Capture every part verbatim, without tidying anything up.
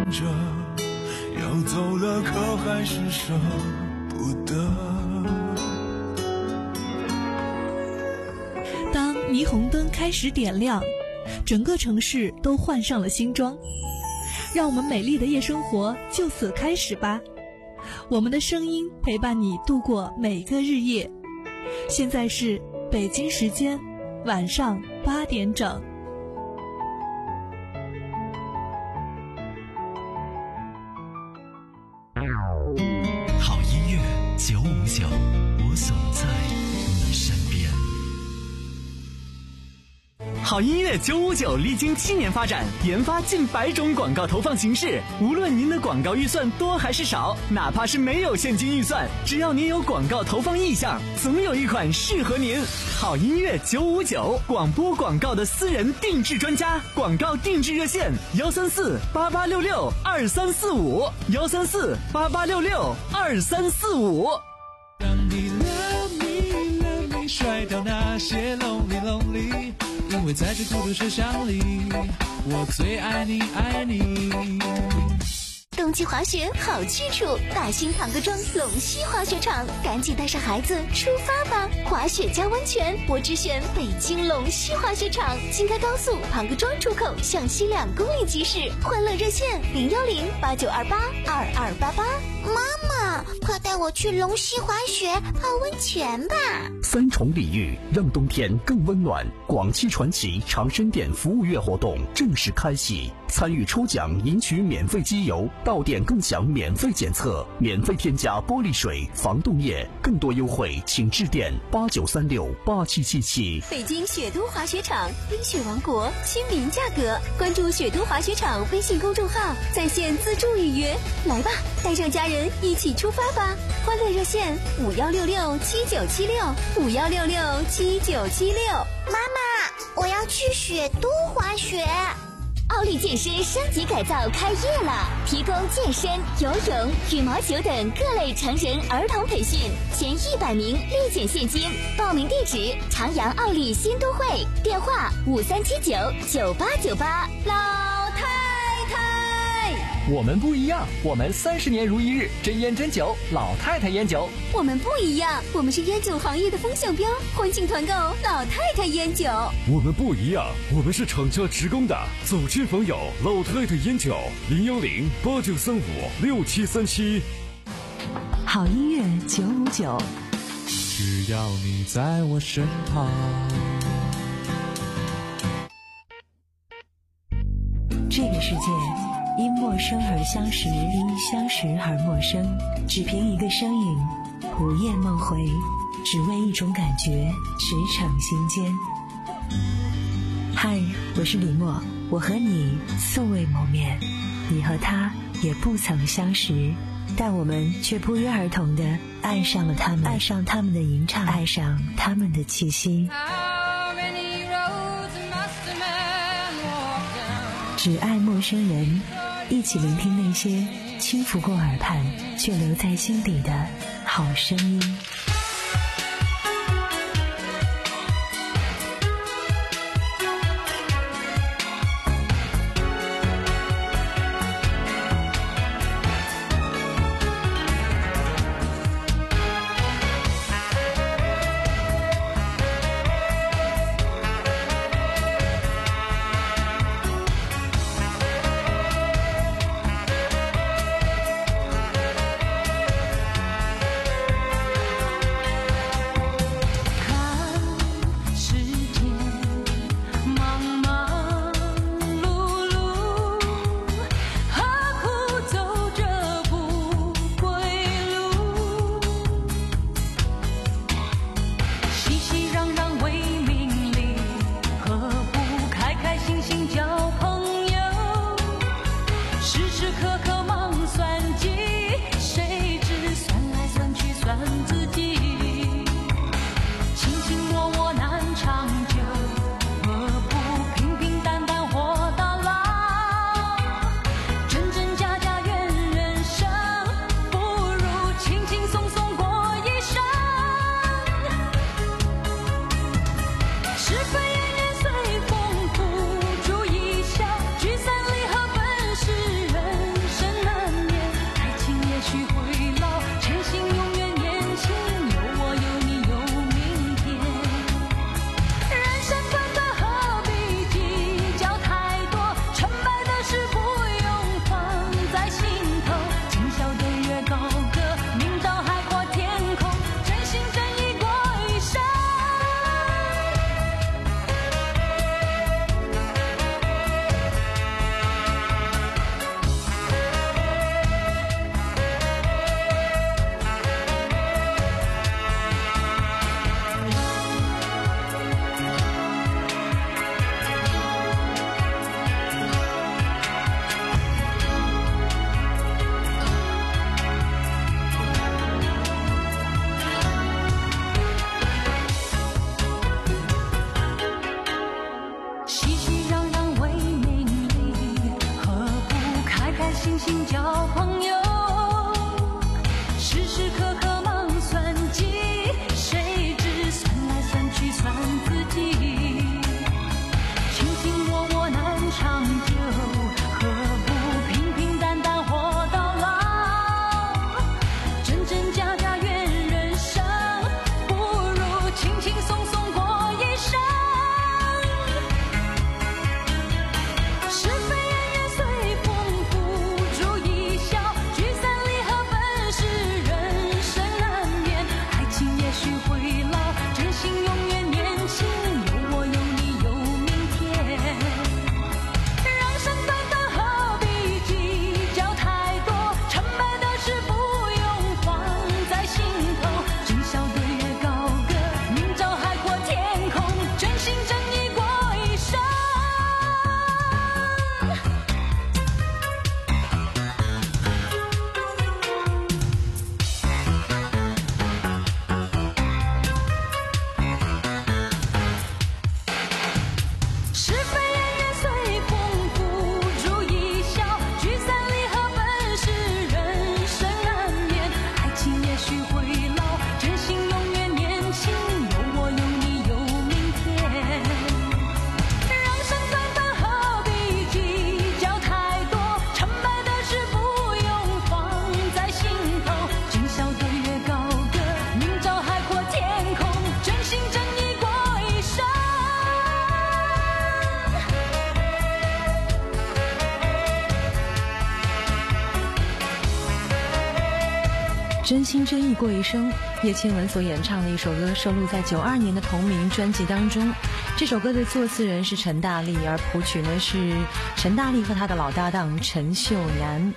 着，要走了可还是舍不得。 当霓虹灯开始点亮，整个城市都换上了新装，让我们美丽的夜生活就此开始吧。我们的声音陪伴你度过每个日夜。现在是北京时间晚上八点整。 好音乐九五九，我总在你身边。好音乐九五九历经七年发展，研发近百种广告投放形式。无论您的广告预算多还是少，哪怕是没有现金预算，只要您有广告投放意向，总有一款适合您。好音乐九五九，广播广告的私人定制专家，广告定制热线幺三四八八六六二三四五幺三四八八六六二三四五。 当你 love me love me 甩掉那些 lonely lonely，因为在这孤独车厢里，我最爱你爱你。 冬季滑雪好去处，大兴唐各庄龙溪滑雪场，赶紧带上孩子出发吧！滑雪加温泉，我只选北京龙溪滑雪场。京开高速唐各庄出口向西两公里即驶，欢乐热线零幺零八九二八二二八八。 妈妈，快带我去龙溪滑雪泡温泉吧！ 三重礼遇，让冬天更温暖。广汽传祺长生店服务月活动正式开启，参与抽奖赢取免费机油，到店更享免费检测，免费添加玻璃水、防冻液，更多优惠请致电八九三六八七七七。 北京雪都滑雪场，冰雪王国，亲民价格。关注雪都滑雪场微信公众号，在线自助预约。来吧，带上家人一起出发吧！欢乐热线五幺六六七九七六五幺六六七九七六。 妈妈，我要去雪都滑雪。 奥利健身升级改造开业了，提供健身、游泳、羽毛球等各类成人儿童培训，前一百名立减现金。报名地址：长阳奥利新都会，电话五三七九九八九八。老太太， 我们不一样，我们三十年如一日，真烟真酒，老太太烟酒。 我们不一样，我们是烟酒行业的风向标，欢庆团购老太太烟酒。 我们不一样，我们是厂家职工的，走亲访友，老太太烟酒，零幺零八九三五六七三七。 好音乐九五九， 只要你在我身旁。 这个世界因陌生而相识，因相识而陌生，只凭一个声音，午夜梦回，只为一种感觉，驰骋心间。嗨，我是李默，我和你素未谋面，你和他也不曾相识，但我们却不约而同地爱上了他们，爱上他们的吟唱，爱上他们的气息。只爱陌生人，一起聆听那些轻拂过耳畔却留在心底的好声音。 是非嫣然随风，付诸一笑，聚散离合本是人。 心心交朋友，时时刻刻忙算计，谁知算来算去算自己，卿卿我我难长久，何不平平淡淡活到老，真真假假怨人生，不如轻轻松松过一生。是非恩怨随风付诸一笑，聚散离合本是人生难免，爱情也许会老，真心永远年轻，有我有你有明天。人生短短何必计较太多，成败的事不用放在心头，今宵对月高歌，明朝海阔天空，真心真意过一生。是非恩怨随风付诸一笑，聚散离合本是人生难免，爱情也许会老，真心永远年轻，有我有你有明天。人生短短何必计较太多，成败的事不用放在心头，今宵对月高歌，明朝海阔天空，真心真意过一生。 真心真意过一生，叶倩文所演唱的一首歌，收录在九二年的同名专辑当中。这首歌的作词人是陈大力，而谱曲呢是陈大力和他的老搭档陈秀楠。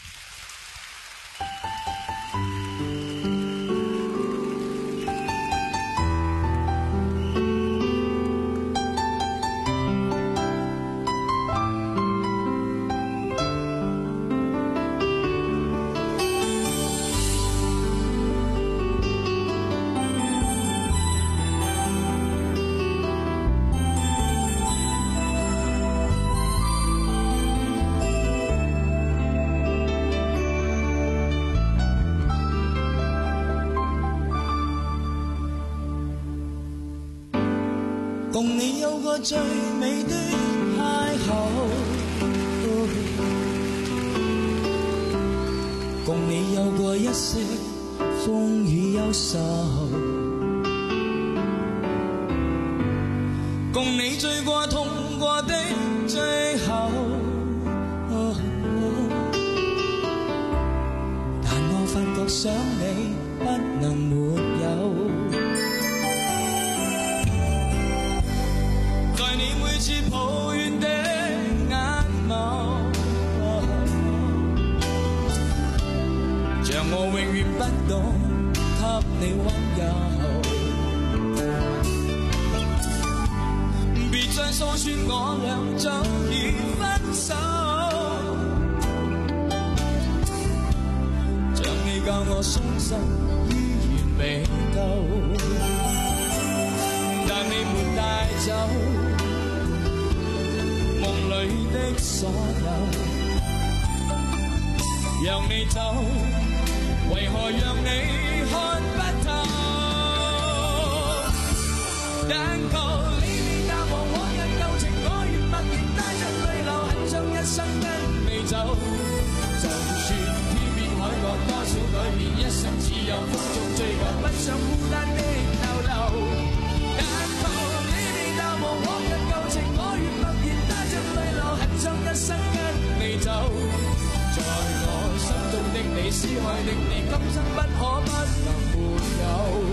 共你有過最美的邂逅，共你有過一些風雨憂愁，共你醉過痛過的最後，但我發覺想你不能沒有。在你每次抱怨的眼眸，像我永遠不懂給你溫柔，別再訴說我倆早已分手，像你教我傷心依然未夠，但你沒帶走夢裏的所有，讓你走，為何讓你看不透？但求你未淡忘往日舊情，我願默然帶着淚流，很想一生跟你走。就算天邊海角多少改變，一生只有風中追求，不想孤單的逗留。但求你未淡忘往日舊情，我願默然帶着淚流，很想一生跟你走。在我心中的你，思海的你，今生不可不能沒有。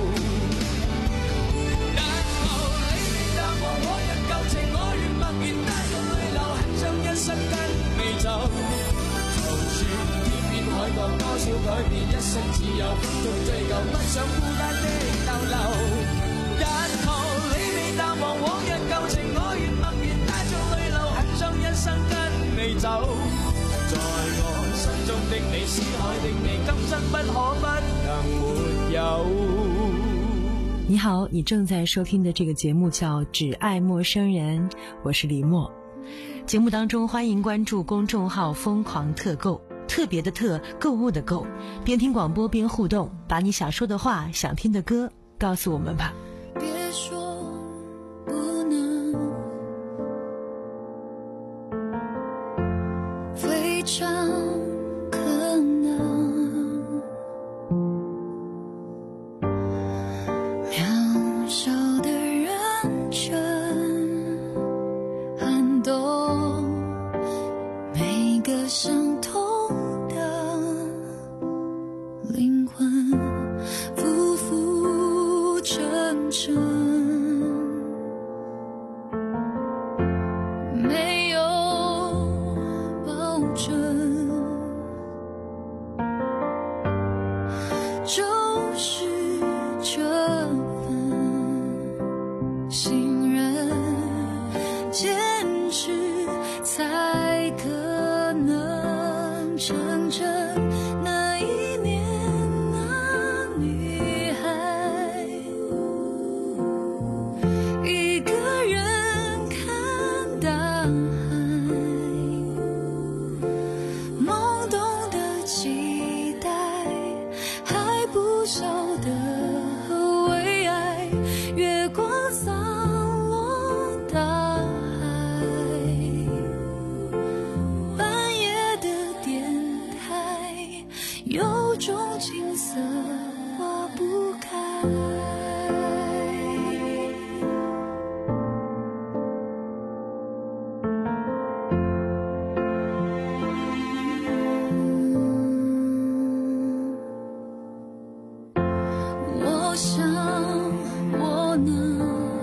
但求你未淡忘往日舊情，我願默然帶着淚流，很想一生跟你走。就算天邊海角多少改變，一生只有風中追求，不想孤單的逗留。但求你未淡忘往日舊情，我願默然帶着淚流，很想一生跟你走。在我心中的你，思海的你，今生不可不能沒有。 你好，你正在收听的这个节目叫《只爱陌生人》，我是李默。节目当中欢迎关注公众号疯狂特购， 特别的特，购物的购。边听广播边互动，把你想说的话、想听的歌告诉我们吧。 别说不能，非常可能，渺小的认真，撼动每个伤痛的灵魂，浮浮沉沉，没有保证，就是这份信任，坚持才可能成真。那一年，那女孩一个人看大海，懵懂的期待，还不晓得何为爱，月光洒落大海，半夜的电台，有种景色化不开。我想我能，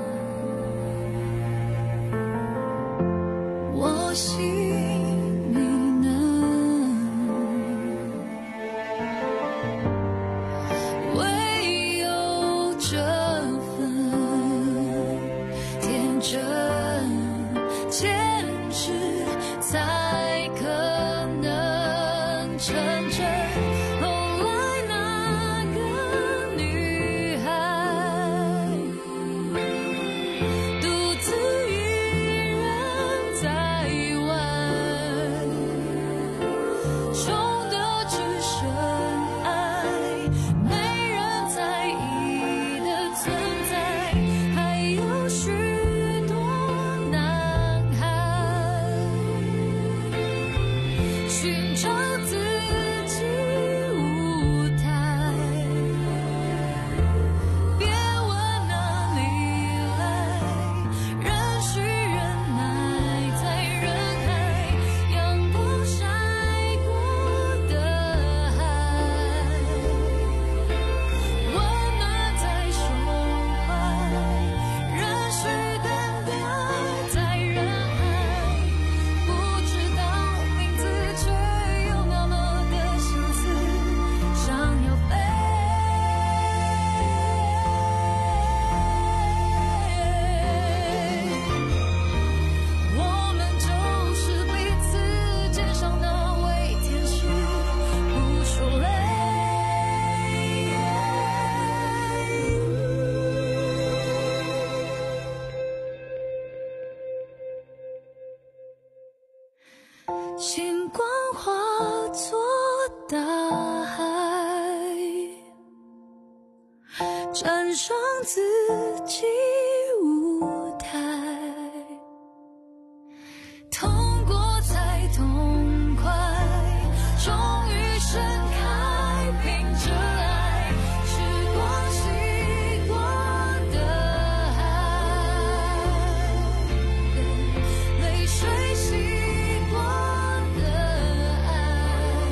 我信你能，唯有这份天真，坚持才可能成真。后来那个女孩独自一人在玩，穷的只剩爱，没人在意的存在，还有许多男孩寻找自己舞台。别问哪里来，任虚忍耐在人海，阳光晒过的海，温暖在胸怀，任虚等待在人海，不知道名字却有那么的相似，想要飞。我们就是彼此肩上那位天使，不说累。星光化作大海，站上自己舞台，痛过才痛快，终于盛开，凭着爱，时光洗过的海，泪水洗过的爱，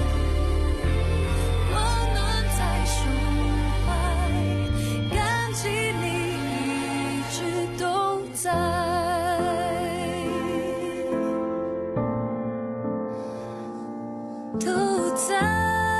温暖在胸怀，感激你一直都在，都在。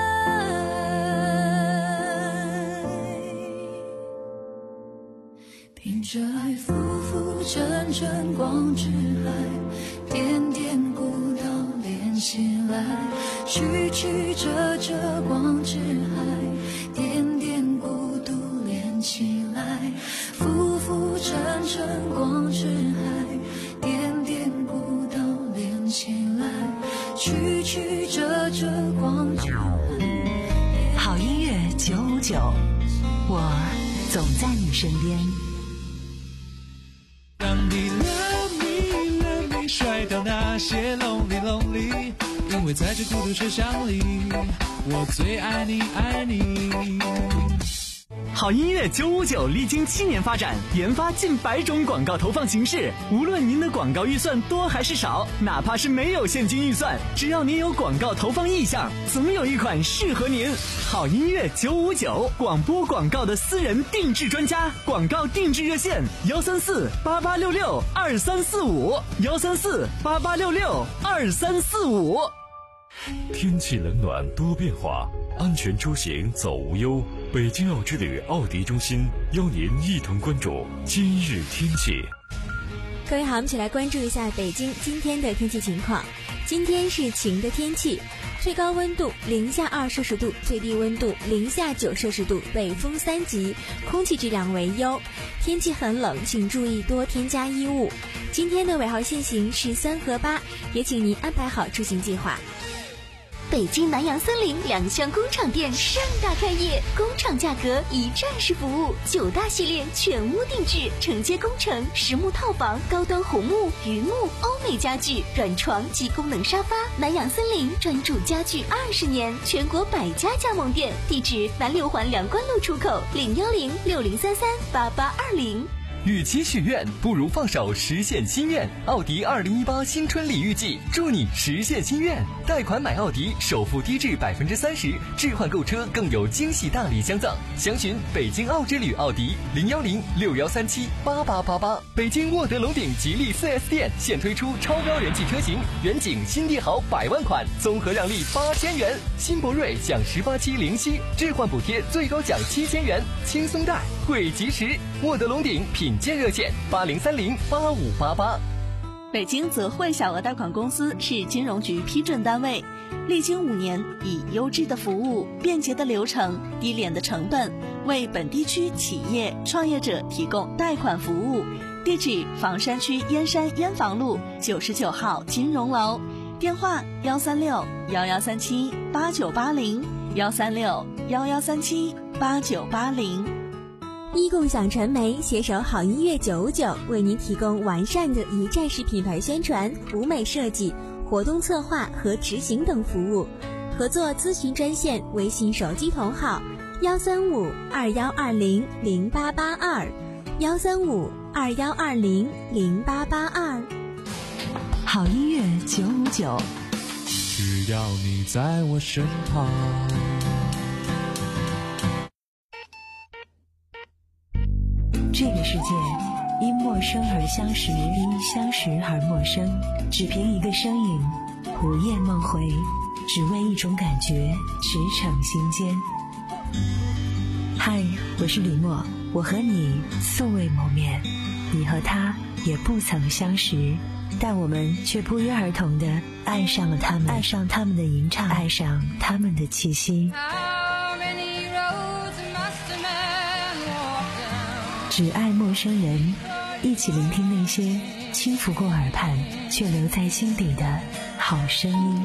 凭着爱浮浮沉沉光之海，点点孤岛连起来，曲曲折折光之海，点点孤独连起来，浮浮沉沉光之海，点点孤岛连起来，曲曲折折光圈。 好音乐九五九，我总在你身边。 让你 love me love me 甩掉那些 lonely lonely， 因为在这孤独车厢里，我最爱你爱你。 好音乐九五九历经七年发展，研发近百种广告投放形式。无论您的广告预算多还是少，哪怕是没有现金预算，只要您有广告投放意向，总有一款适合您。好音乐九五九，广播广告的私人定制专家，广告定制热线：幺三四八八六六二三四五，幺三四八八六六二三四五。 天气冷暖多变化，安全出行走无忧。北京奥之旅奥迪中心邀您一同关注今日天气。 各位好，我们一起来关注一下北京今天的天气情况。今天是晴的天气，最高温度零下二摄氏度，最低温度零下九摄氏度，北风三级，空气质量为优。天气很冷，请注意多添加衣物。今天的尾号限行是三和八，也请您安排好出行计划。 北京南洋森林两厢工厂店盛大开业，工厂价格一站式服务，九大系列全屋定制，承接工程、实木套房、高端红木、榆木、欧美家具、软床及功能沙发。南洋森林专注家具二十年，全国百家加盟店，地址南六环梁关路出口，零幺零六零三三八八二零。 与其许愿，不如放手实现心愿。奥迪二零一八新春礼遇季，祝你实现心愿。贷款买奥迪，首付低至百分之三十，置换购车更有惊喜大礼相赠。详询北京奥之旅奥迪零幺零六幺三七八八八八。北京沃德龙鼎吉利 四 S 店现推出超标人气车型，远景新帝豪百万款，综合让利八千元；新博瑞享十八期零息，置换补贴最高奖七千元，轻松贷惠及时。沃德龙鼎品鉴热线八零三零八五八八。 北京泽汇小额贷款公司是金融局批准单位，历经五年，以优质的服务、便捷的流程、低廉的成本，为本地区企业创业者提供贷款服务。地址：房山区燕山燕房路九十九号金融楼，电话：幺三六幺幺三七八九八零，幺三六幺幺三七八九八零。 一共享传媒携手好音乐九五九，为您提供完善的一站式品牌宣传、舞美设计、活动策划和执行等服务。合作咨询专线：微信手机同号幺三五二幺二零零八八二，幺三五二幺二零零八八二。 好音乐九五九， 只要你在我身旁。 这个世界因陌生而相识，因相识而陌生，只凭一个身影，午夜梦回，只为一种感觉，驰骋心间。嗨，我是李默，我和你素未谋面，你和他也不曾相识，但我们却不约而同地爱上了他们，爱上他们的吟唱，爱上他们的气息。只爱陌生人，一起聆听那些轻拂过耳畔却留在心底的好声音。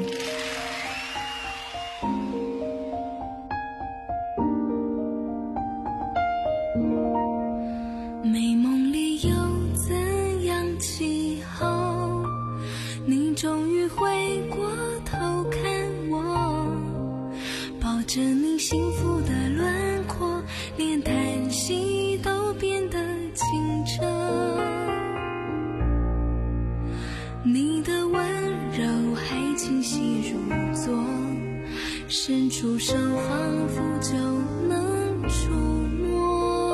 美梦里有怎样气候？你终于回过头看我，抱着你幸福的轮廓，连叹息都变得清澈。你的温柔还清晰如昨，伸出手仿佛就能触摸。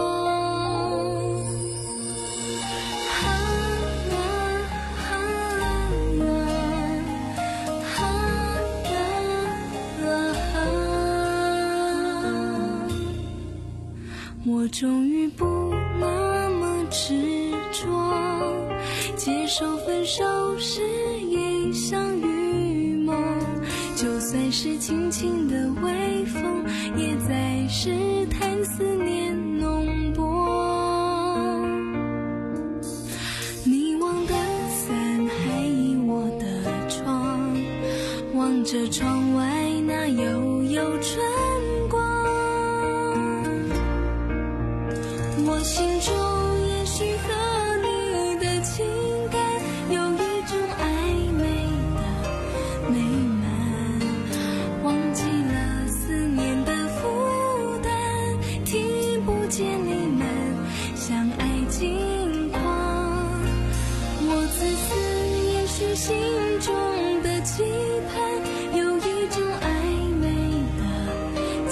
我终于不那么执着，接受分手是一场预谋，就算是轻轻的微风，也在试探思念浓薄。你忘的伞还倚我的窗，望着窗外那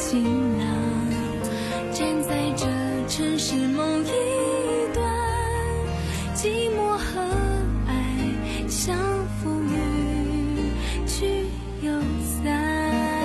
晴朗，站在这城市某一端，寂寞和爱相扶与去又散。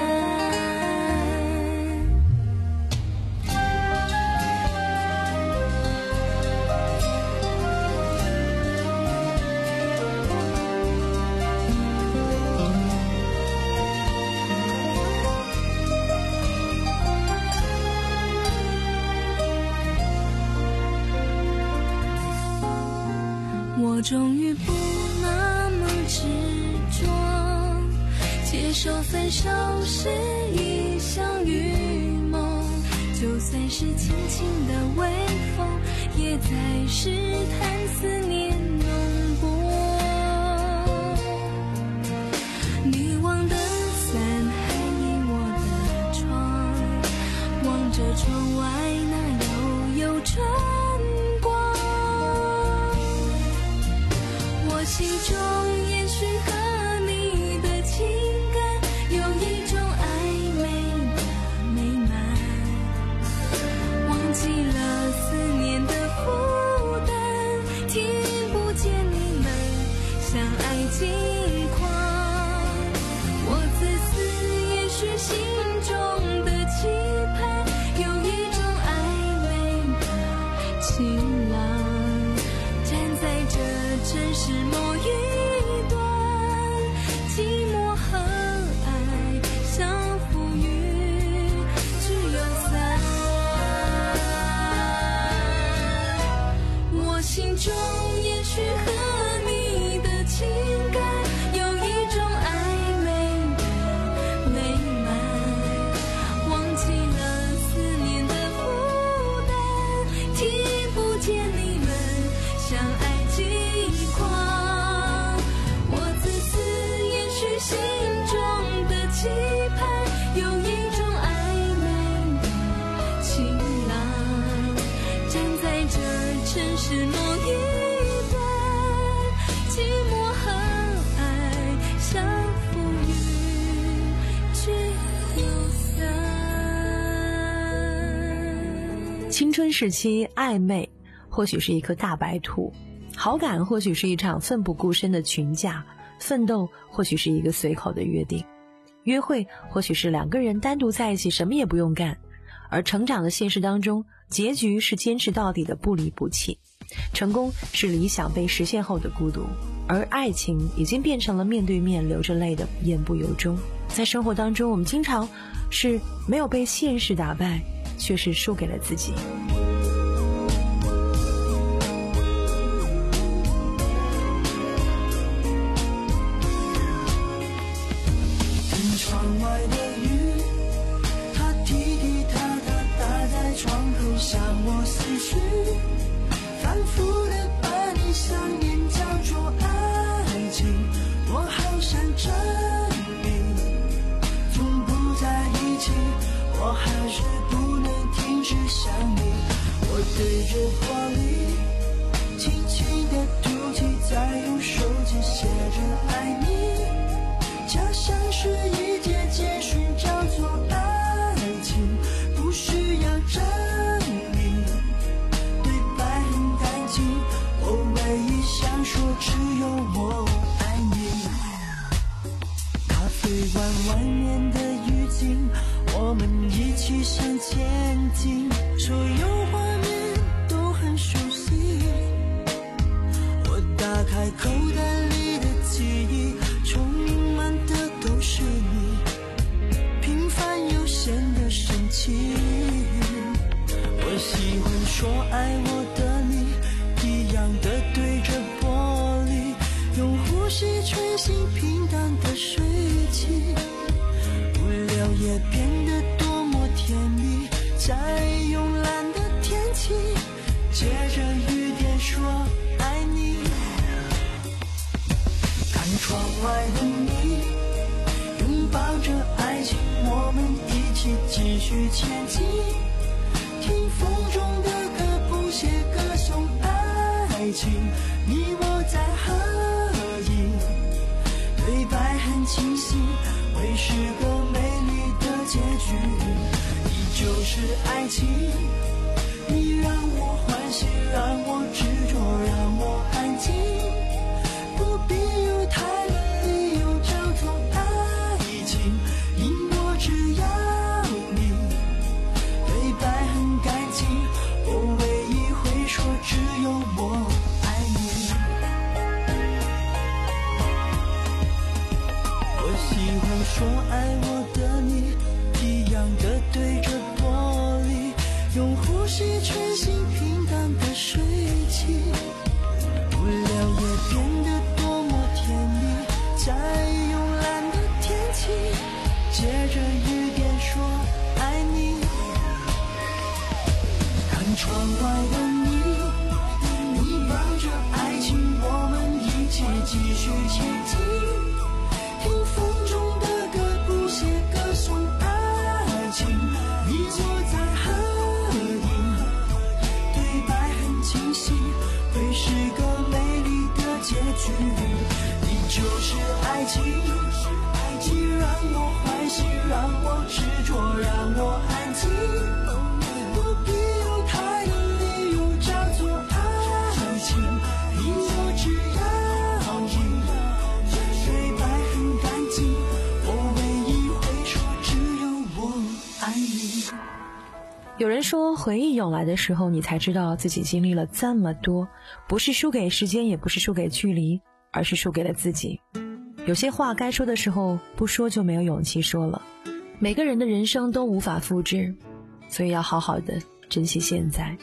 我终于不那么执着，接受分手是一场预谋，就算是轻轻的微风，也在试探思念浓薄。你忘的伞还倚我的窗，望着窗外那悠悠春光，心中也许和你的情感有一种暧昧的美满，忘记了思念的负担，听不见你们相爱近况。我自私，也许心中的期盼有一种暧昧的晴朗，站在这城市某一端，寂寞和爱相扶与去又散。我心中也许和你的情感有一种暧昧的美满，忘记了思念的负担，听不见你们相爱近况。心中的期盼有一种暧昧的晴朗，站在这城市某一端，寂寞和爱相扶与去又散。 青春时期暧昧或许是一颗大白兔，好感或许是一场奋不顾身的群架，奋斗或许是一个随口的约定，约会或许是两个人单独在一起什么也不用干，而成长的现实当中，结局是坚持到底的不离不弃，成功是理想被实现后的孤独，而爱情已经变成了面对面流着泪的言不由衷。在生活当中，我们经常是没有被现实打败，却是输给了自己。 窗外的雨，它滴滴答答打在窗口，向我思绪，反复的把你想念叫做爱情。我好想证明，从不在一起，我还是不能停止想你。我对着玻璃轻轻的吐气，再用手机写着爱你，假想是一节简讯，叫做爱情，不需要证明，对白很干净，我唯一想说只有我爱你。咖啡馆外面的雨景，我们一起向前进，所有画面都很熟悉，我打开口袋里的记忆，充满的都是你，平凡又显得神奇。我喜欢说爱我的你，一样的对着玻璃，用呼吸吹醒平淡的水汽，无聊也变得多么甜蜜，在慵懒的天气，借着雨点说爱你。看窗外的你，拥抱着爱情，我们一起继续前进，听风中的歌谱写歌颂爱情，你我在合影，对白很清晰，会是个美丽的结局。 就是爱情。你让我欢喜，让我执着，让我安静，不必有太多理由叫做爱情，因我只要你。对白很感情，我唯一会说只有我爱你。我喜欢说爱我的你，一样的对着玻璃，用呼吸吹醒平淡的水汽，无聊也变得多么甜蜜。在慵懒的天气，借着雨点说爱你。看窗外的你，你抱着爱情，我们一起继续前进。听风中的歌，谱写歌颂爱情。你坐在河影，对白很清晰，会是个美丽的结局。你就是爱情，你让我欢喜，让我执着，让我安静，不必有太多理由叫做爱情，因我只要你。对白很干净，我唯一会说只有我爱你。 有人说，回忆涌来的时候，你才知道自己经历了这么多，不是输给时间，也不是输给距离，而是输给了自己。有些话该说的时候不说，就没有勇气说了。每个人的人生都无法复制，所以要好好的珍惜现在。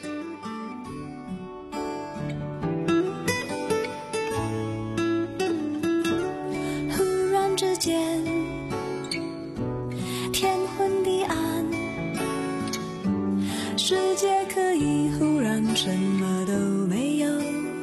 忽然之间天昏地暗，世界可以忽然什么都没有。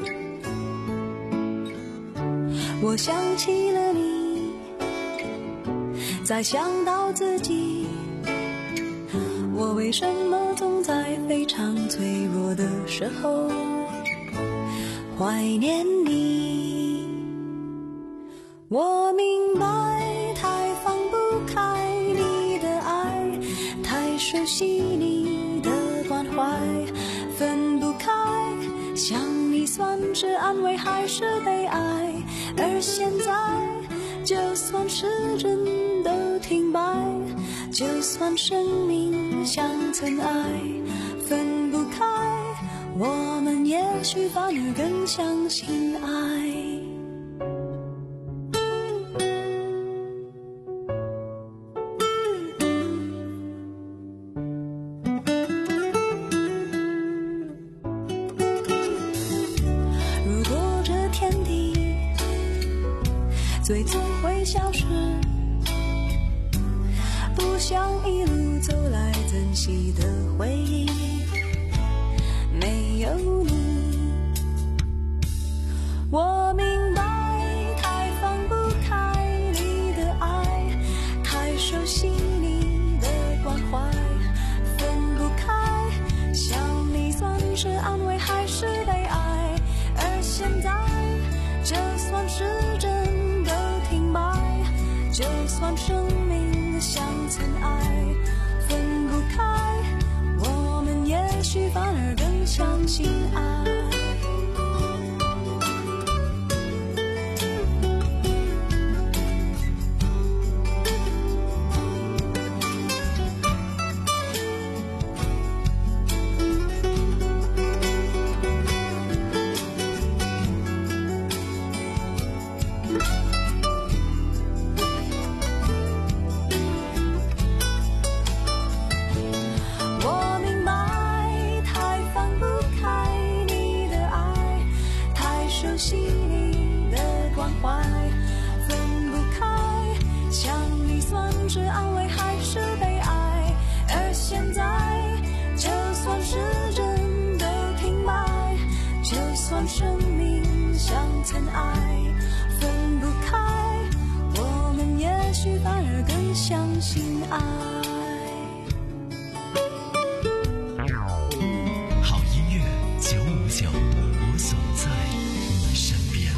我想起了你，再想到自己，我为什么总在非常脆弱的时候怀念你？我明白，太放不开你的爱，太熟悉你的关怀，分不开，想你算是安慰还是悲哀？而现在，就算时针都停摆，就算生命像尘埃，分不开，我们也许反而更相信爱。如果这天地最终会消失，不想一路走来珍惜的回忆没有你。我明白，太放不开你的爱，太熟悉你的关怀，分不开，想你算是安慰还是悲哀？而现在，就算时针都停摆，就算生命像尘埃，分不开，我们也许反而更相信爱。生命像尘埃，分不开，我们也许反而更相信爱。 好音乐九五九，我总在你身边。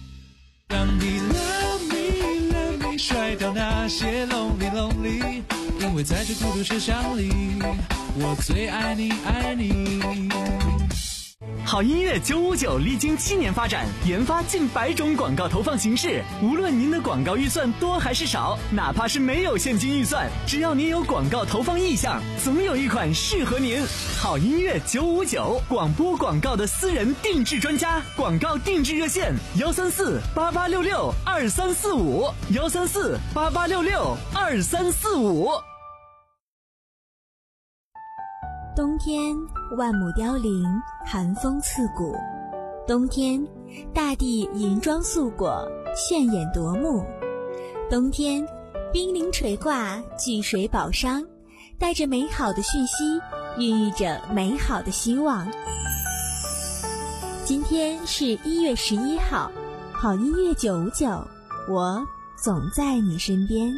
让你 love me love me，甩掉那些 lonely lonely。 因为在这孤独车厢里，我最爱你爱你。 好音乐九五九历经七年发展，研发近百种广告投放形式。无论您的广告预算多还是少，哪怕是没有现金预算，只要您有广告投放意向，总有一款适合您。好音乐九五九，广播广告的私人定制专家，广告定制热线：幺三四八八六六二三四五，幺三四八八六六二三四五。 冬天万木凋零，寒风刺骨。冬天大地银装素裹，炫眼夺目。冬天冰凌垂挂，聚水宝商，带着美好的讯息，孕育着美好的希望。今天是一月十一号，好音乐九五九，我总在你身边。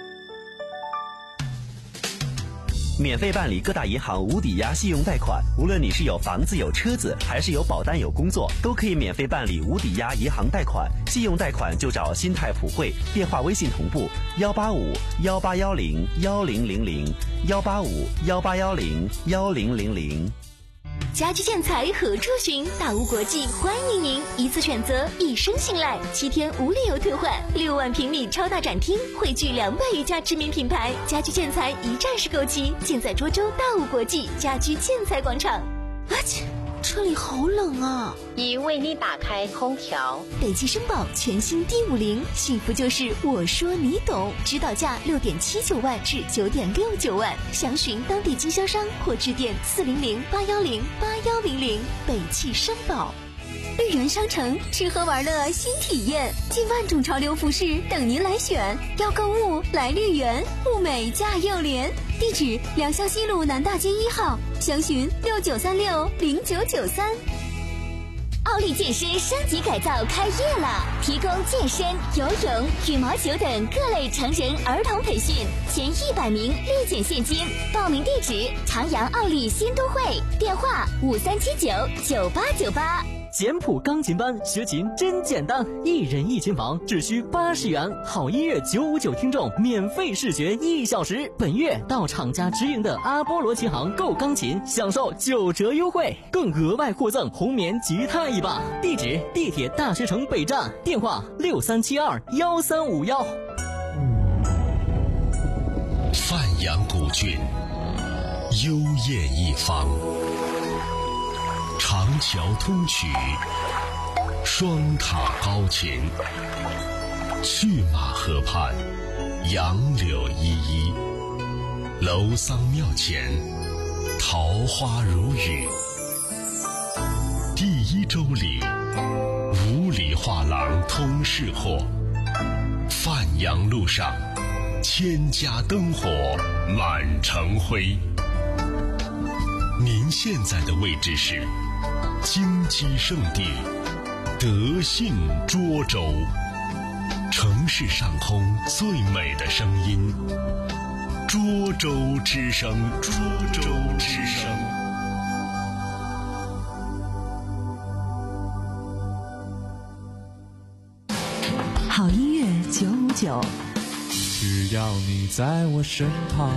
免费办理各大银行无抵押信用贷款，无论你是有房子有车子，还是有保单有工作，都可以免费办理无抵押银行贷款。信用贷款就找新泰普惠，电话微信同步幺八五幺八幺零幺零零零幺八五幺八幺零幺零零零。 家居建材何处寻？大屋国际欢迎您，一次选择，一生信赖，七天无理由退换，六万平米超大展厅，汇聚两百余家知名品牌，家居建材一站式购齐，尽在涿州大屋国际家居建材广场。啊切，这里好冷啊！ 已为你打开空调。 北汽绅宝全新 D 五零，幸福就是我说你懂，指导价六点七九万至九点六九万，详询当地经销商或致电四零零八幺零八幺零零。北汽绅宝。绿园商城吃喝玩乐新体验，近万种潮流服饰等您来选。要购物来绿园，物美价又廉。地址：良乡西路南大街一号，详询六九三六零九九三。 奥利健身升级改造开业了，提供健身、游泳、羽毛球等各类成人儿童培训，前一百名立减现金。报名地址：长阳奥利新都会，电话五三七九九八九八。 简谱钢琴班学琴真简单，一人一琴房只需八十元，好音乐九五九听众免费试学一小时。本月到厂家直营的阿波罗琴行购钢琴，享受九折优惠，更额外获赠红棉吉他一把。地址：地铁大学城北站，电话六三七二幺三五幺。 范阳古郡，幽艳一方。长桥通衢，双塔高琴，去马河畔，杨柳依依，楼桑庙前，桃花如雨。第一周里，五里画廊通市货，范阳路上，千家灯火满城辉。您现在的位置是金鸡圣地德信涿州，城市上空最美的声音，涿州之声，涿州之声。 好音乐九五九， 只要你在我身旁。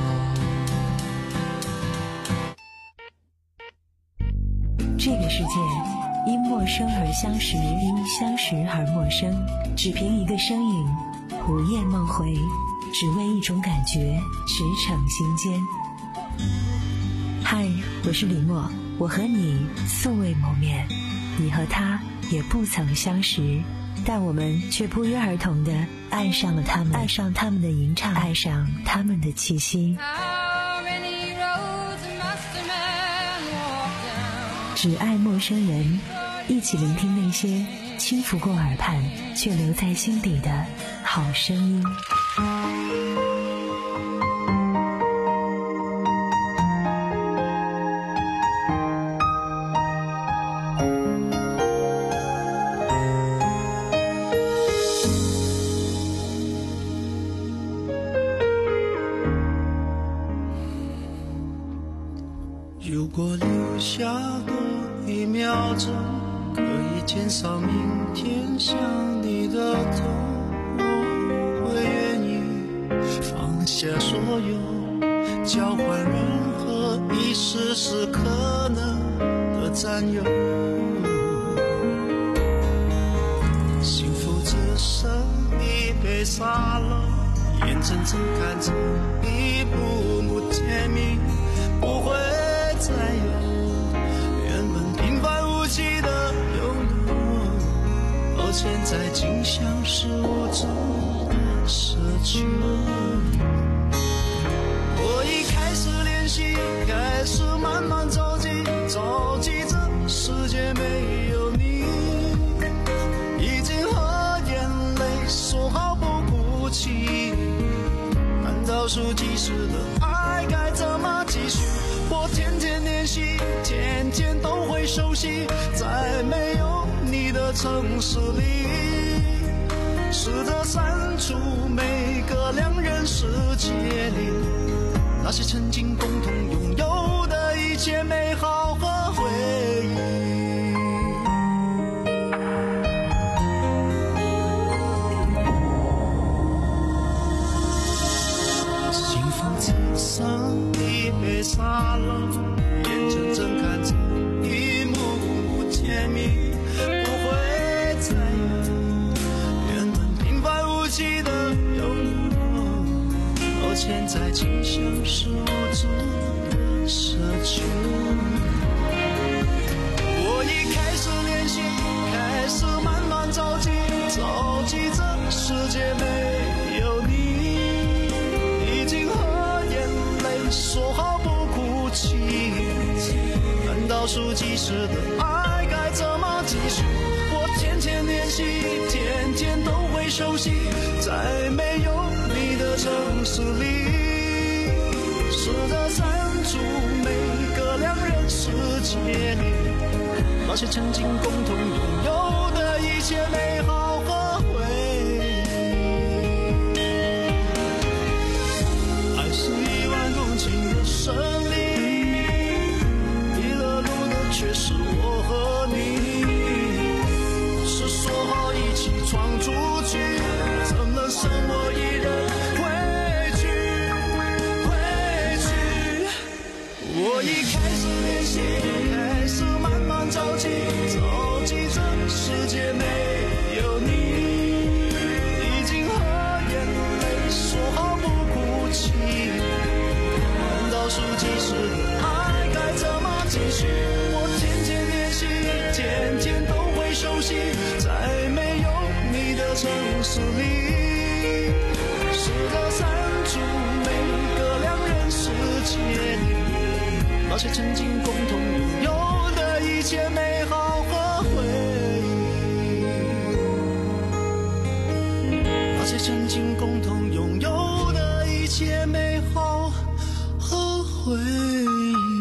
这个世界因陌生而相识，因相识而陌生，只凭一个身影，午夜梦回，只为一种感觉，驰骋心间。嗨，我是李默，我和你素未谋面，你和他也不曾相识，但我们却不约而同地爱上了他们，爱上他们的吟唱，爱上他们的气息。只爱陌生人，一起聆听那些轻拂过耳畔却留在心底的好声音。 如果留下多一秒钟，可以减少明天想你的痛，我会愿意放下所有， 交换任何一时时可能的占有。幸福只剩一杯沙漏，眼睁睁看着一幕幕甜蜜不会再有，原本平凡无奇的拥有，而现在竟像是无助的奢求。我已开始练习，开始慢慢着急，着急这世界没有你，已经和眼泪说好不哭泣，难道数计时的爱该怎么继续？我天天练习，天天都会熟悉，在没有你的城市里，试着删除每个两人世界里那些曾经共同拥有的一切美好和回忆。幸福只剩一杯沙漏，眼睁睁看着一幕幕甜蜜不会再有，原本平凡无奇的拥有，而现在竟像是无助的奢求。我已开始练习，开始慢慢着急，着急这世界没有你，已经和眼泪说好不哭泣，难道数计时的爱该怎么继续？我天天练习，天天都会熟悉，在没有你的城市里，试着删除每个两人世界里那些曾经共同拥有的一切美好和回忆。爱是一万公顷的森林，迷了路的却是我和你，是说好一起闯出去，怎能剩我一人回去回去？我已开始练习，开始慢慢着急，着急这世界没有你，已经和眼泪说好不哭泣，难道数计时的爱该怎么继续？我天天练习，天天都会熟悉，在没有你的城市里，试着删除每个两人世界里那些曾经共同拥有的一切美好和回忆，那些曾经共同拥有的一切美好和回忆。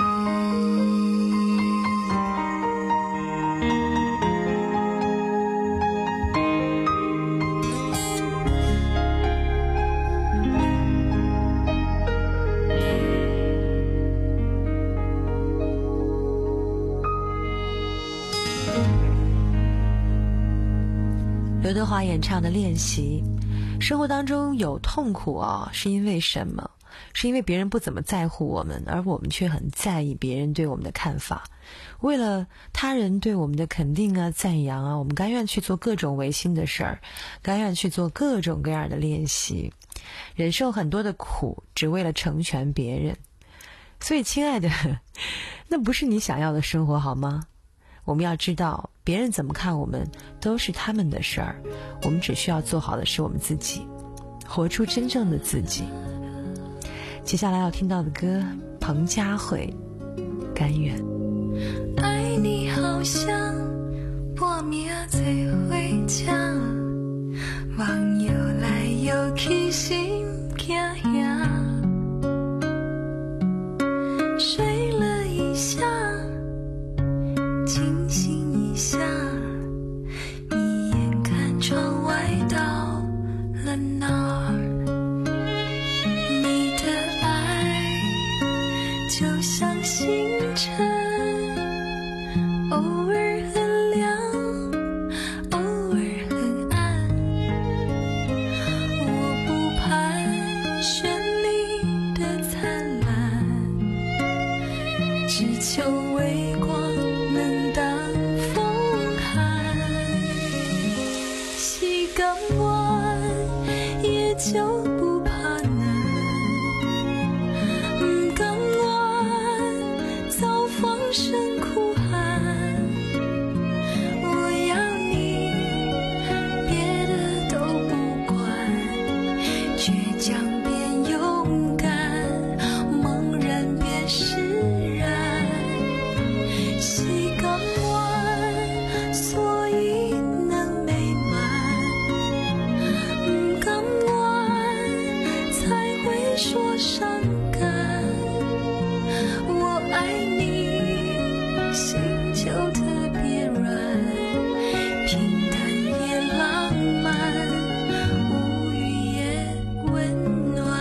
刘德华演唱的《练习》。生活当中有痛苦啊，是因为什么？是因为别人不怎么在乎我们，而我们却很在意别人对我们的看法。为了他人对我们的肯定啊、赞扬啊，我们甘愿去做各种违心的事儿，甘愿去做各种各样的练习，忍受很多的苦，只为了成全别人。所以亲爱的，那不是你想要的生活好吗？我们要知道，别人怎么看我们都是他们的事儿，我们只需要做好的是我们自己，活出真正的自己。接下来要听到的歌，彭佳慧《甘愿》。 爱你好像破灭最会讲，网游来游去心惊吓，睡了一下，清醒一下，你眼看窗外到了哪儿？你的爱就像星辰，偶尔很亮，偶尔很暗。我不盼绚丽的灿烂， 说伤感。我爱你，心就特别软，平淡也浪漫，无语也温暖。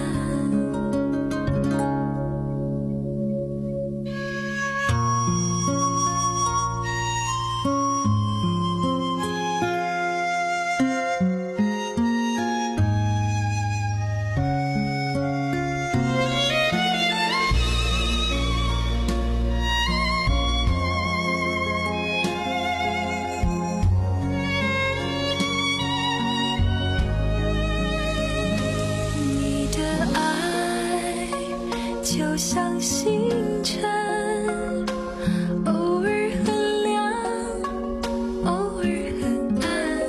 就像星辰，偶尔很亮，偶尔很暗。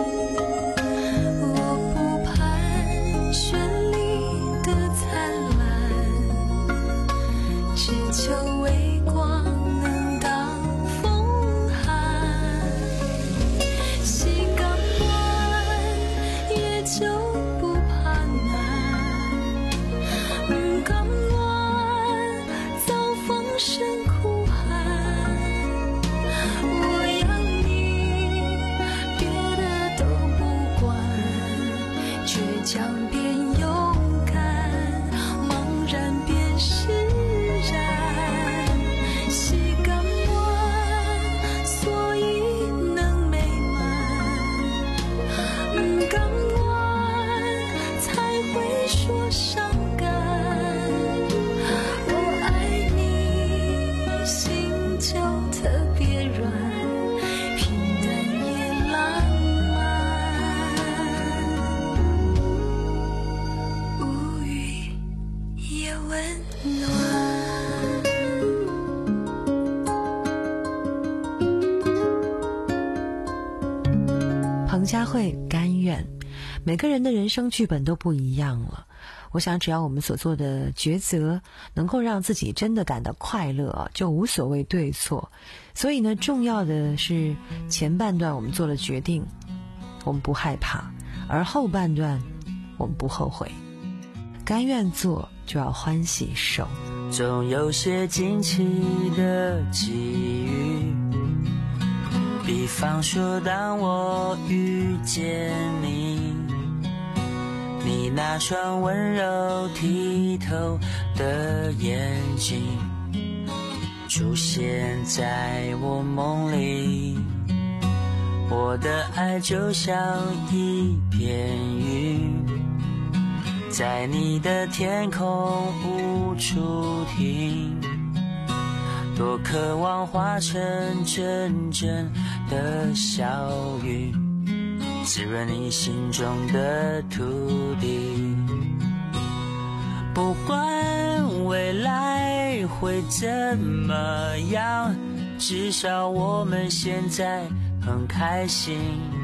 我不盼绚丽的灿烂，只求微光能当风寒。膝盖弯，也就不怕难。敢声哭喊，我要你，别的都不管，倔强变勇敢，茫然变释然。膝盖弯，所以能美满，敢弯才会说伤感。就特别软，平淡也浪漫，无语也温暖。 彭佳慧，甘愿。每个人的人生剧本都不一样了，我想只要我们所做的抉择能够让自己真的感到快乐，就无所谓对错。所以呢，重要的是前半段我们做了决定，我们不害怕，而后半段我们不后悔。甘愿做就要欢喜受。 总有些惊奇的际遇，比方说当我遇见你，你那双温柔剔透的眼睛出现在我梦里，我的爱就像一片云，在你的天空无处停，多渴望化成阵阵的小雨，滋润你心中的土地。不管未来会怎么样，至少我们现在很开心。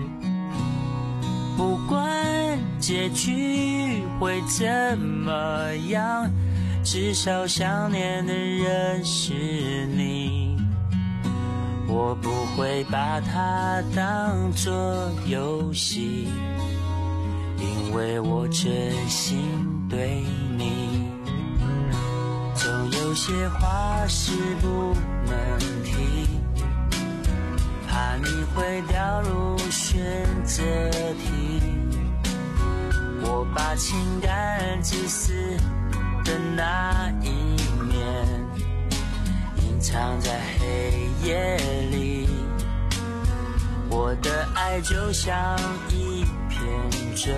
不管结局会怎么样，至少想念的人是你。我不会把它当作游戏，因为我真心对你。总有些话是不能提，怕你会掉入选择题。我把情感自私的那一面隐藏在黑夜里，我的爱就像一片舟，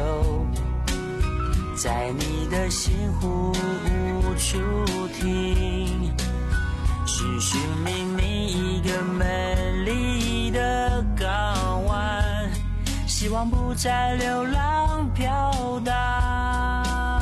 在你的心湖无处停，寻寻觅觅一个美丽的港湾，希望不再流浪飘荡。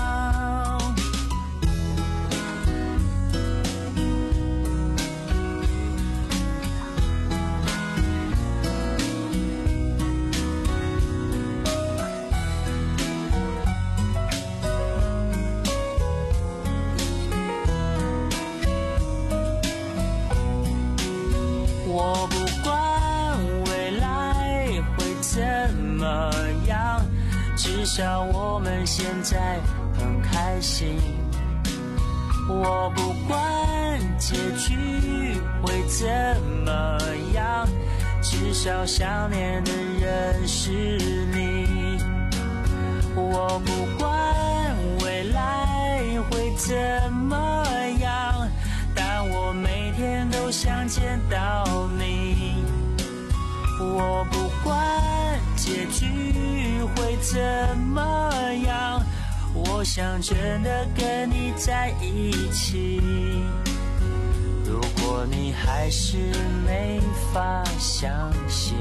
我不管未来会怎么样，至少我们现在很开心。我不管结局会怎么样，至少想念的人是你。我不管未来会怎么样，但我每天都想见到你。我不管结局会怎么样，我想真的跟你在一起。如果你还是没法相信，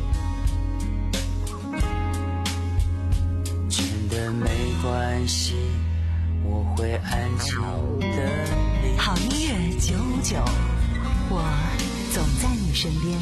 真的没关系，我会安静的离好音乐九五九，我总在你身边。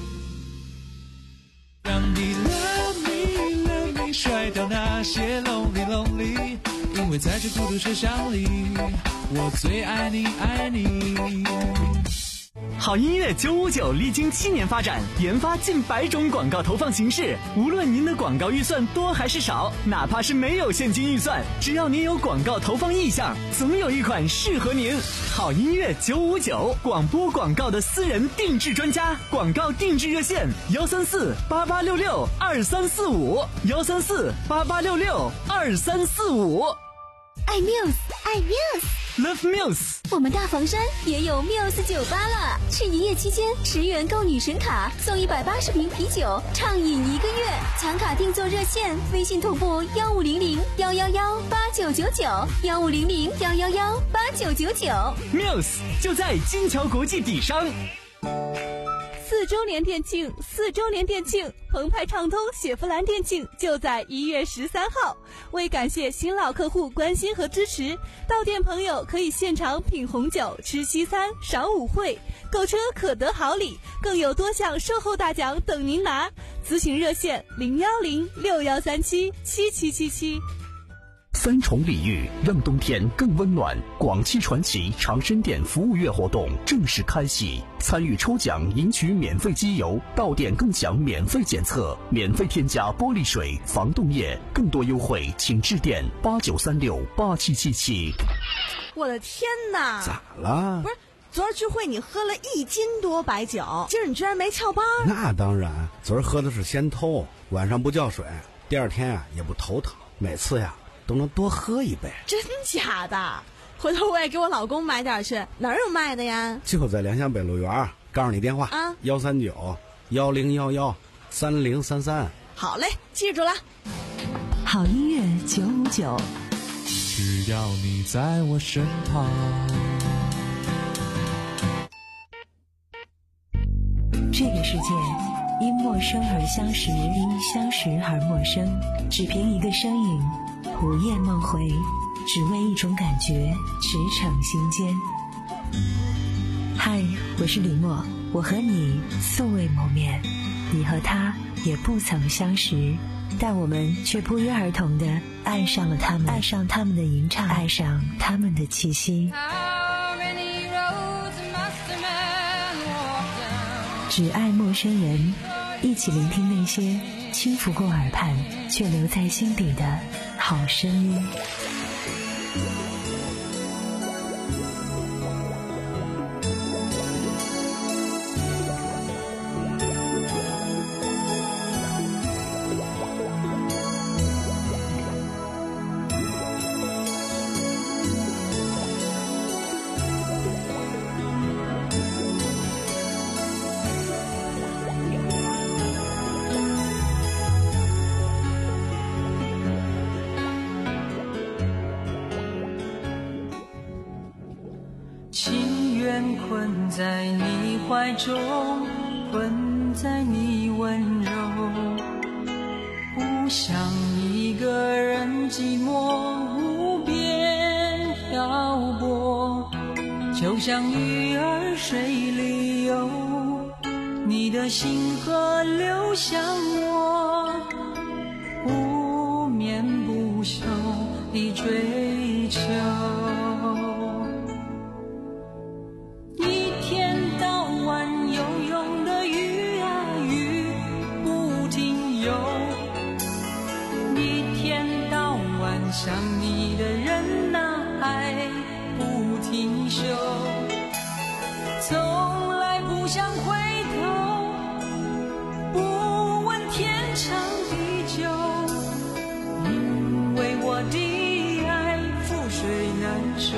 让你 love me love me 甩掉那些 lonely lonely， 因为在这孤独车厢里，我最爱你爱你。 好音乐九五九历经七年发展，研发近百种广告投放形式。无论您的广告预算多还是少，哪怕是没有现金预算，只要您有广告投放意向，总有一款适合您。好音乐九五九，广播广告的私人定制专家，广告定制热线：幺三四八八六六二三四五，幺三四八八六六二三四五。 爱 Muse， 爱 Muse。Love Muse， 我们大房山也有 Muse 酒吧了。去营业期间，十元购女神卡，送一百八十瓶啤酒，畅饮一个月。抢卡订座热线：微信同步幺五零零幺幺幺八九九九，幺五零零幺幺幺八九九九。 Muse 就在金桥国际底商。 四周年店庆，四周年店庆，澎湃畅通雪佛兰店庆就在一月十三号。为感谢新老客户关心和支持，到店朋友可以现场品红酒、吃西餐、赏舞会，购车可得好礼，更有多项售后大奖等您拿。咨询热线零幺零六幺三七七七七七。 三重礼遇让冬天更温暖，广汽传祺长生店服务月活动正式开启，参与抽奖赢取免费机油，到店更享免费检测，免费添加玻璃水、防冻液，更多优惠请致电八九三六八七七七。 我的天哪！ 咋了？ 不是，昨儿聚会你喝了一斤多白酒，今儿你居然没翘班？ 那当然，昨儿喝的是仙偷，晚上不叫水，第二天啊也不头疼，每次呀都能多喝一杯。 真假的？回头我也给我老公买点去。哪儿有卖的呀？ 就在良乡北路园，告诉你电话啊，幺三九幺零幺幺三零三三。 好嘞，记住了。 好音乐九五九， 只要你在我身旁。 这个世界因陌生而相识，因相识而陌生，只凭一个身影，午夜梦回，只为一种感觉，驰骋心间。嗨，我是李默，我和你素未谋面，你和他也不曾相识，但我们却不约而同地爱上了他们，爱上他们的吟唱，爱上他们的气息。只爱陌生人，一起聆听那些轻拂过耳畔却留在心底的好声音。 困在你怀中，困在你温柔，不想一个人寂寞无边漂泊，就像鱼儿水里游，你的心河流向我，不眠不休地追求。想你的人不想回头，不问天长地久，因为我的爱覆水难收。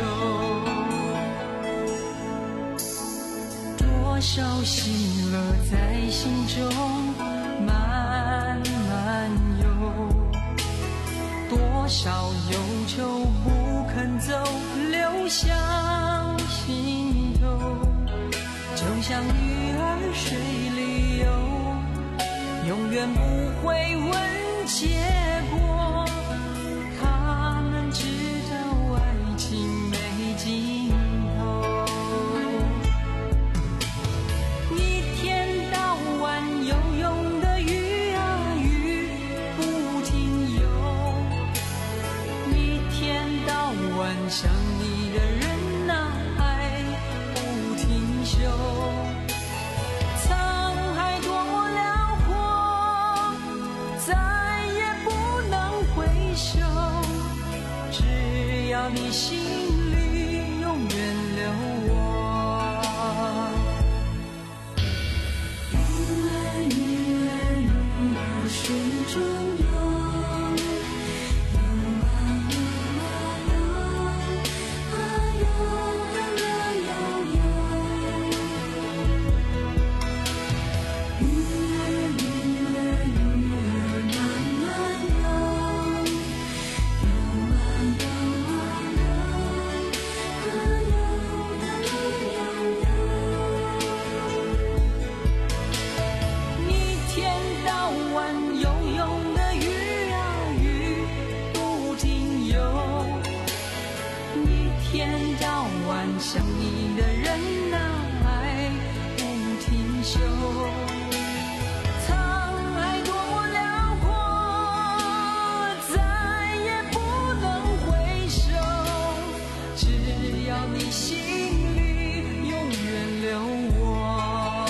多少喜乐在心中慢慢游，多少忧愁不肯走，流向心头。就像鱼儿水里游，永远不会问结果。他们知道爱情没尽头，一天到晚游泳的鱼啊鱼不停游，一天到晚想你的人啊爱不停休。沧海多辽阔，再也不能回首，只要你心里永远留我。鱼儿鱼儿鱼儿水中游，游啊游啊游，啊游啊游游游。鱼儿鱼儿鱼儿慢慢游，游啊游啊游，啊游啊游游。一天到晚游泳的鱼啊鱼不停游，一天到晚想你的人啊爱不停休。沧海多辽阔，再也不能回首，只要你心里永远留我。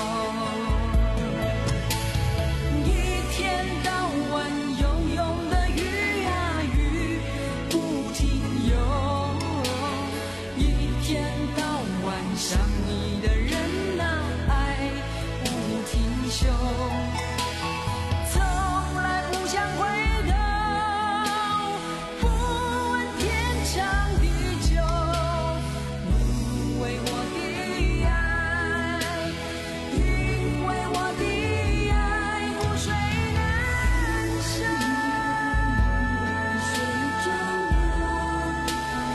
一天到晚游泳的鱼啊鱼不停游，一天到晚想你的人啊爱不停休。从来不想回头，不问天长地久，因为我的爱，因为我的爱覆水难收。水中游，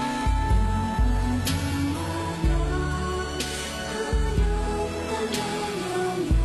游啊游啊游，啊游啊游游。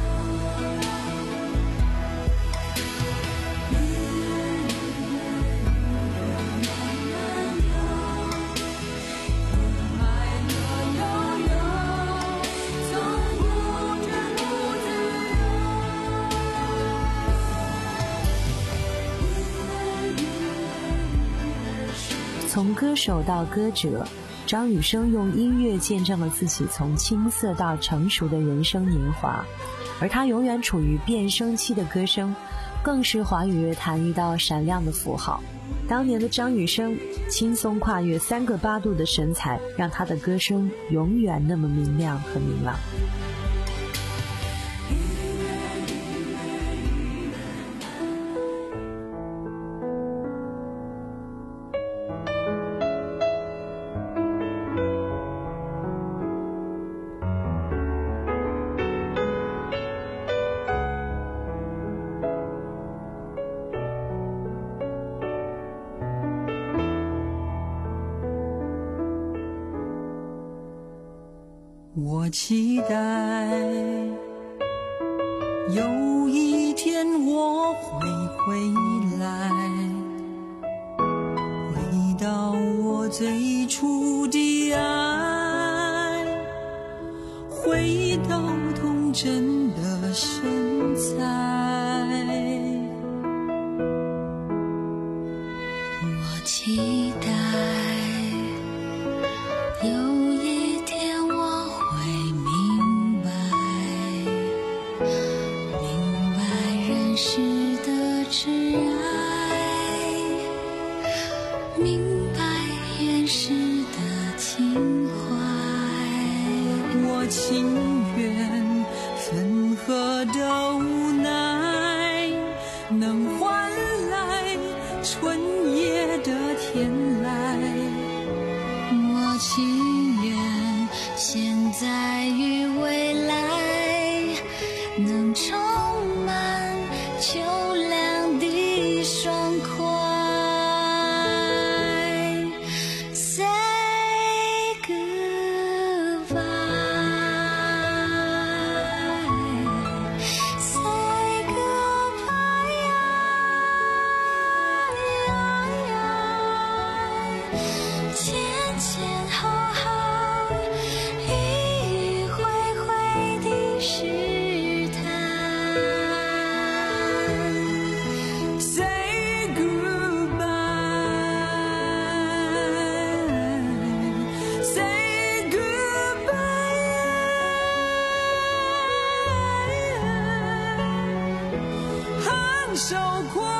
从歌手到歌者，张雨生用音乐见证了自己从青涩到成熟的人生年华，而他永远处于变声期的歌声，更是华语乐坛一道闪亮的符号。当年的张雨生轻松跨越三个八度的神采，让他的歌声永远那么明亮和明朗。 我期待有一天我会回来，回到我最初的爱，回到童真的身材。 我期待有一天我会明白，明白人世的挚爱，明白原始的情怀。 我情愿我的无奈，能换来春夜的天籁。 我情愿现在与未来能充满秋凉的爽快。 手宽